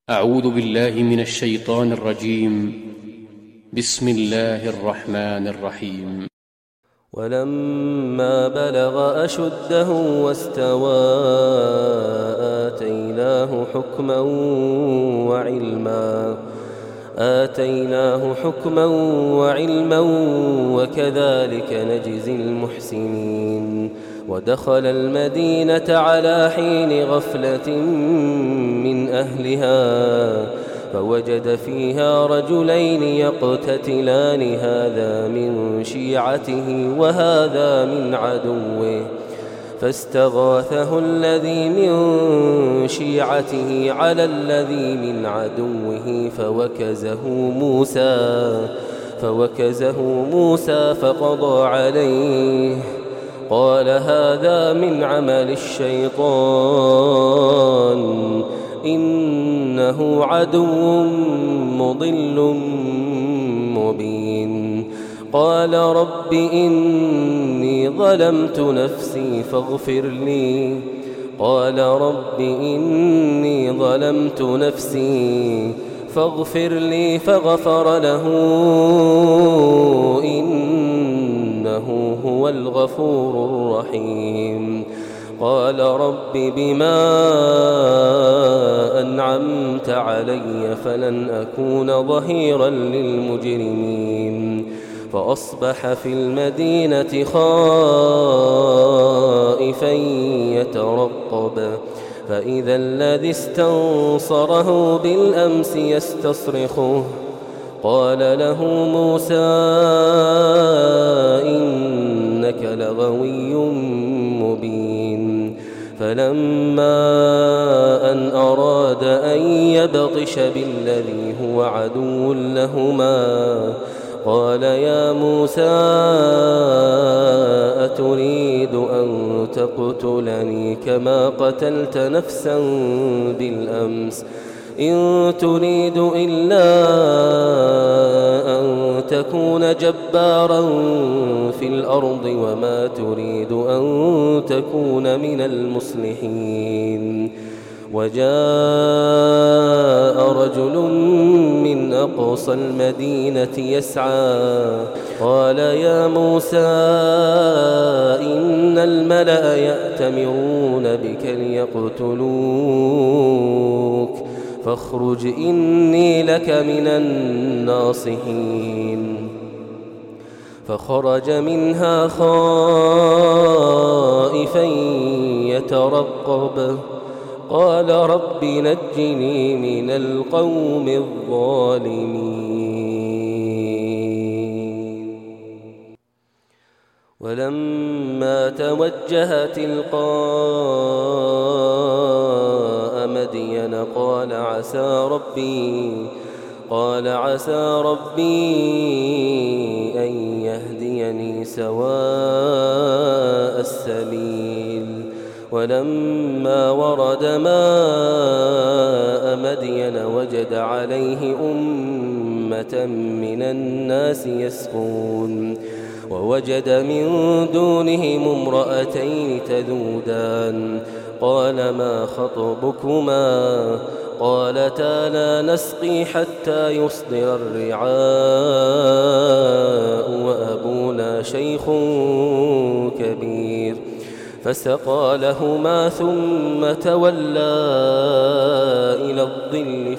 أعوذ بالله من الشيطان الرجيم. بسم الله الرحمن الرحيم. ولما بلغ أشده واستوى آتيناه حكما وعلما وكذلك نجزي المحسنين. ودخل المدينة على حين غفلة من أهلها فوجد فيها رجلين يقتتلان، هذا من شيعته وهذا من عدوه، فاستغاثه الذي من شيعته على الذي من عدوه فوكزه موسى فقضى عليه. قال هذا من عمل الشيطان إنه عدو مضل مبين. قال رب إني ظلمت نفسي فاغفر لي فغفر له إنه هو الغفور الرحيم. قال رب بما أنعمت علي فلن أكون ظهيرا للمجرمين. فأصبح في المدينة خائفا يترقب، فإذا الذي استنصره بالأمس يستصرخه. قال له موسى إنك لغوي مبين. فلما أن أراد أن يبطش بالذي هو عدو لهما قال يا موسى أتريد أن تقتلني كما قتلت نفسا بالأمس؟ إن تريد إلا أن تكون جبارا في الأرض وما تريد أن تكون من المصلحين. وجاء رجل من أقصى المدينة يسعى قال يا موسى إن الملأ يأتمرون بك ليقتلوك فاخرج إني لك من الناصحين. فخرج منها خائفا يترقب قال رب نجني من القوم الظالمين. ولما توجه تلقاء مدين قال عسى ربي أن يهديني سواء السبيل. ولما ورد ماء مدين وجد عليه أمة من الناس يسقون، ووجد من دونهم امرأتين تذودان. قال ما خطبكما؟ قالتا لا نسقي حتى يصدر الرعاء وأبونا شيخ كبير. فسقى لهما ثم تولى إلى الظل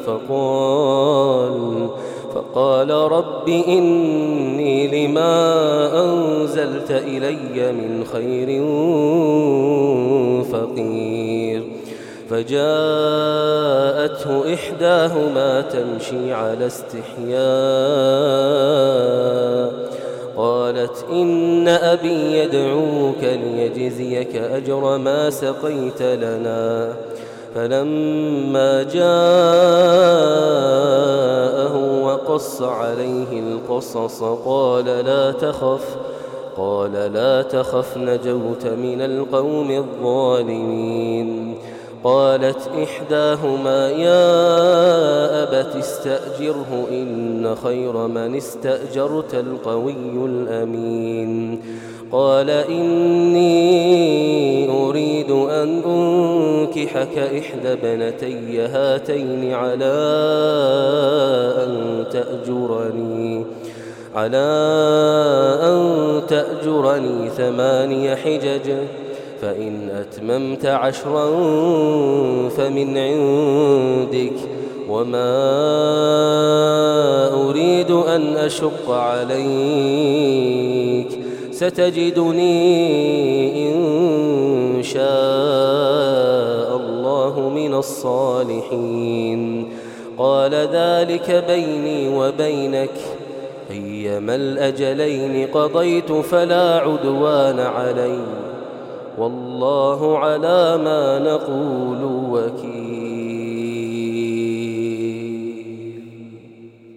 فقال رب إني لما أنزلت إلي من خير فقير. فجاءته إحداهما تمشي على استحياء قالت إن أبي يدعوك ليجزيك أجر ما سقيت لنا. فلما جاءه وقص عليه القصص قال لا تخف نجوت من القوم الظالمين. قالت إحداهما يا أبت استأجره إن خير من استأجرت القوي الأمين. قال إني أريد أن أنكحك إحدى ابنتي هاتين على أن تأجرني 8 حجج فإن أتممت 10 فمن عندك وما أريد أن أشق عليك ستجدني إن شاء الله من الصالحين قال ذلك بيني وبينك أيما الأجلين قضيت فلا عدوان علي والله على ما نقول وكيل